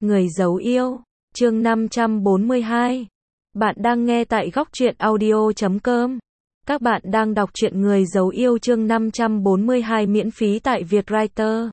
Người giấu yêu, chương 542. Bạn đang nghe tại góc truyện audio.com. Các bạn đang đọc truyện Người giấu yêu chương 542 miễn phí tại Vietwriter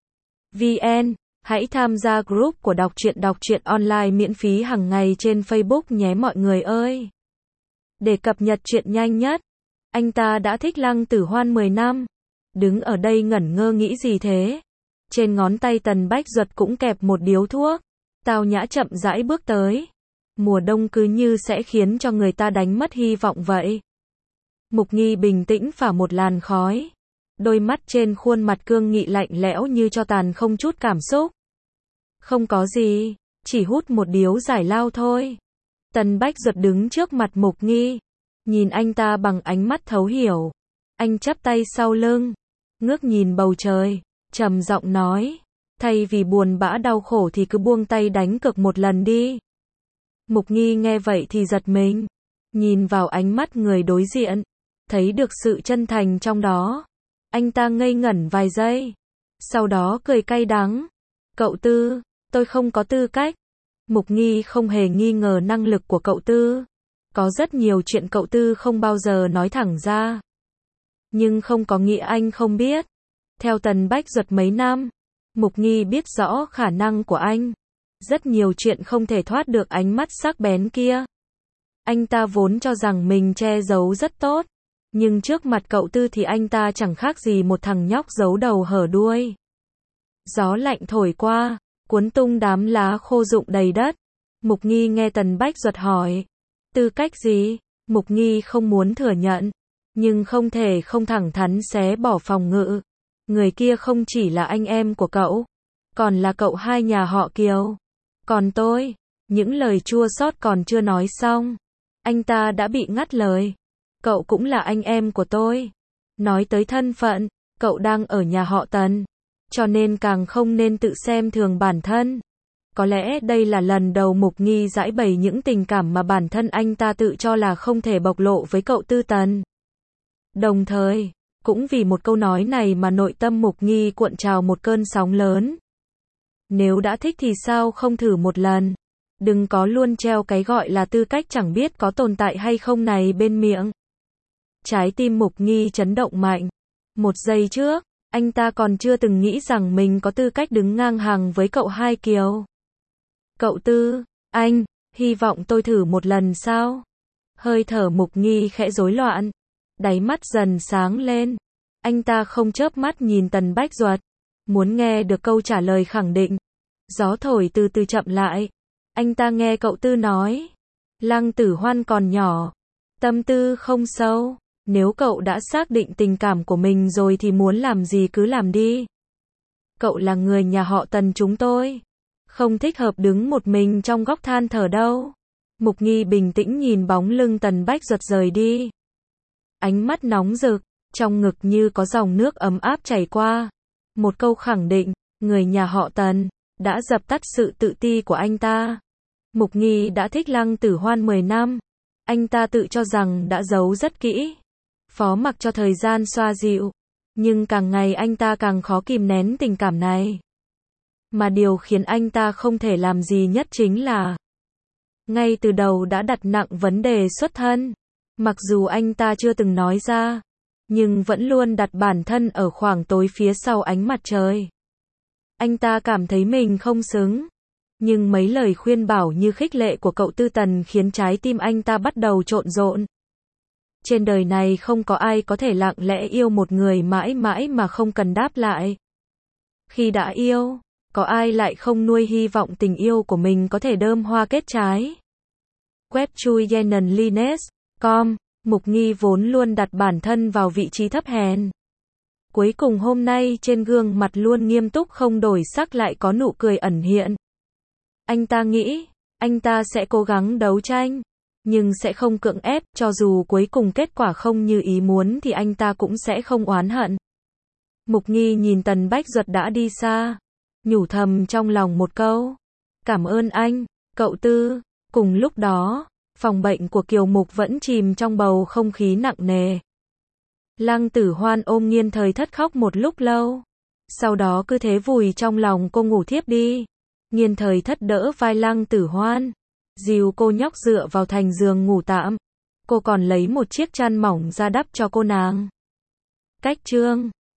VN. Hãy tham gia group của đọc truyện online miễn phí hàng ngày trên Facebook nhé mọi người ơi. Để cập nhật chuyện nhanh nhất, anh ta đã thích Lăng Tử Hoan 10 năm. Đứng ở đây ngẩn ngơ nghĩ gì thế? Trên ngón tay Tần Bách Duật cũng kẹp một điếu thuốc. Tao nhã chậm rãi bước tới. Mùa đông cứ như sẽ khiến cho người ta đánh mất hy vọng vậy. Mục Nghi bình tĩnh phả một làn khói. Đôi mắt trên khuôn mặt cương nghị lạnh lẽo như tro tàn không chút cảm xúc. Không có gì, chỉ hút một điếu giải lao thôi. Tần Bách Duật đứng trước mặt Mục Nghi. Nhìn anh ta bằng ánh mắt thấu hiểu. Anh chắp tay sau lưng. Ngước nhìn bầu trời. Trầm giọng nói. Thay vì buồn bã đau khổ thì cứ buông tay đánh cược một lần đi. Mục Nghi nghe vậy thì giật mình. Nhìn vào ánh mắt người đối diện. Thấy được sự chân thành trong đó. Anh ta ngây ngẩn vài giây. Sau đó cười cay đắng. Cậu Tư, tôi không có tư cách. Mục Nghi không hề nghi ngờ năng lực của cậu Tư. Có rất nhiều chuyện cậu Tư không bao giờ nói thẳng ra. Nhưng không có nghĩa anh không biết. Theo Tần Bách Duật mấy năm, Mục Nghi biết rõ khả năng của anh. Rất nhiều chuyện không thể thoát được ánh mắt sắc bén kia. Anh ta vốn cho rằng mình che giấu rất tốt. Nhưng trước mặt cậu Tư thì anh ta chẳng khác gì một thằng nhóc giấu đầu hở đuôi. Gió lạnh thổi qua, cuốn tung đám lá khô rụng đầy đất. Mục Nghi nghe Tần Bách Duật hỏi. Tư cách gì? Mục Nghi không muốn thừa nhận. Nhưng không thể không thẳng thắn xé bỏ phòng ngự. Người kia không chỉ là anh em của cậu. Còn là cậu hai nhà họ Kiều. Còn tôi. Những lời chua xót còn chưa nói xong. Anh ta đã bị ngắt lời. Cậu cũng là anh em của tôi. Nói tới thân phận. Cậu đang ở nhà họ Tần. Cho nên càng không nên tự xem thường bản thân. Có lẽ đây là lần đầu Mục Nghi giải bày những tình cảm mà bản thân anh ta tự cho là không thể bộc lộ với cậu Tư Tần. Đồng thời, cũng vì một câu nói này mà nội tâm Mục Nghi cuộn trào một cơn sóng lớn. Nếu đã thích thì sao không thử một lần? Đừng có luôn treo cái gọi là tư cách chẳng biết có tồn tại hay không này bên miệng. Trái tim Mục Nghi chấn động mạnh. Một giây trước, anh ta còn chưa từng nghĩ rằng mình có tư cách đứng ngang hàng với cậu hai Kiều. Cậu Tư, anh, hy vọng tôi thử một lần sao? Hơi thở Mục Nghi khẽ rối loạn. Đáy mắt dần sáng lên. Anh ta không chớp mắt nhìn Tần Bách Duật. Muốn nghe được câu trả lời khẳng định. Gió thổi từ từ chậm lại. Anh ta nghe cậu Tư nói. Lăng Tử Hoan còn nhỏ. Tâm tư không sâu. Nếu cậu đã xác định tình cảm của mình rồi thì muốn làm gì cứ làm đi. Cậu là người nhà họ Tần chúng tôi. Không thích hợp đứng một mình trong góc than thở đâu. Mục Nghi bình tĩnh nhìn bóng lưng Tần Bách Duật rời đi. Ánh mắt nóng rực, trong ngực như có dòng nước ấm áp chảy qua. Một câu khẳng định, người nhà họ Tần, đã dập tắt sự tự ti của anh ta. Mục Nghi đã thích Lăng Tử Hoan 10 năm. Anh ta tự cho rằng đã giấu rất kỹ. Phó mặc cho thời gian xoa dịu. Nhưng càng ngày anh ta càng khó kìm nén tình cảm này. Mà điều khiến anh ta không thể làm gì nhất chính là ngay từ đầu đã đặt nặng vấn đề xuất thân. Mặc dù anh ta chưa từng nói ra, nhưng vẫn luôn đặt bản thân ở khoảng tối phía sau ánh mặt trời. Anh ta cảm thấy mình không xứng. Nhưng mấy lời khuyên bảo như khích lệ của cậu Tư Tần khiến trái tim anh ta bắt đầu trộn rộn. Trên đời này không có ai có thể lặng lẽ yêu một người mãi mãi mà không cần đáp lại. Khi đã yêu, có ai lại không nuôi hy vọng tình yêu của mình có thể đơm hoa kết trái. Web chui yenenlines.com. Mục Nghi vốn luôn đặt bản thân vào vị trí thấp hèn. Cuối cùng hôm nay trên gương mặt luôn nghiêm túc không đổi sắc lại có nụ cười ẩn hiện. Anh ta nghĩ, anh ta sẽ cố gắng đấu tranh, nhưng sẽ không cưỡng ép, cho dù cuối cùng kết quả không như ý muốn thì anh ta cũng sẽ không oán hận. Mục Nghi nhìn Tần Bách Duật đã đi xa, nhủ thầm trong lòng một câu. Cảm ơn anh, cậu Tư. Cùng lúc đó, phòng bệnh của Kiều Mục vẫn chìm trong bầu không khí nặng nề. Lăng Tử Hoan ôm Nghiên Thời Thất khóc một lúc lâu. Sau đó cứ thế vùi trong lòng cô ngủ thiếp đi. Nghiên thời thất đỡ vai Lăng Tử Hoan, dìu cô nhóc dựa vào thành giường ngủ tạm. Cô còn lấy một chiếc chăn mỏng ra đắp cho cô nàng. Cách chương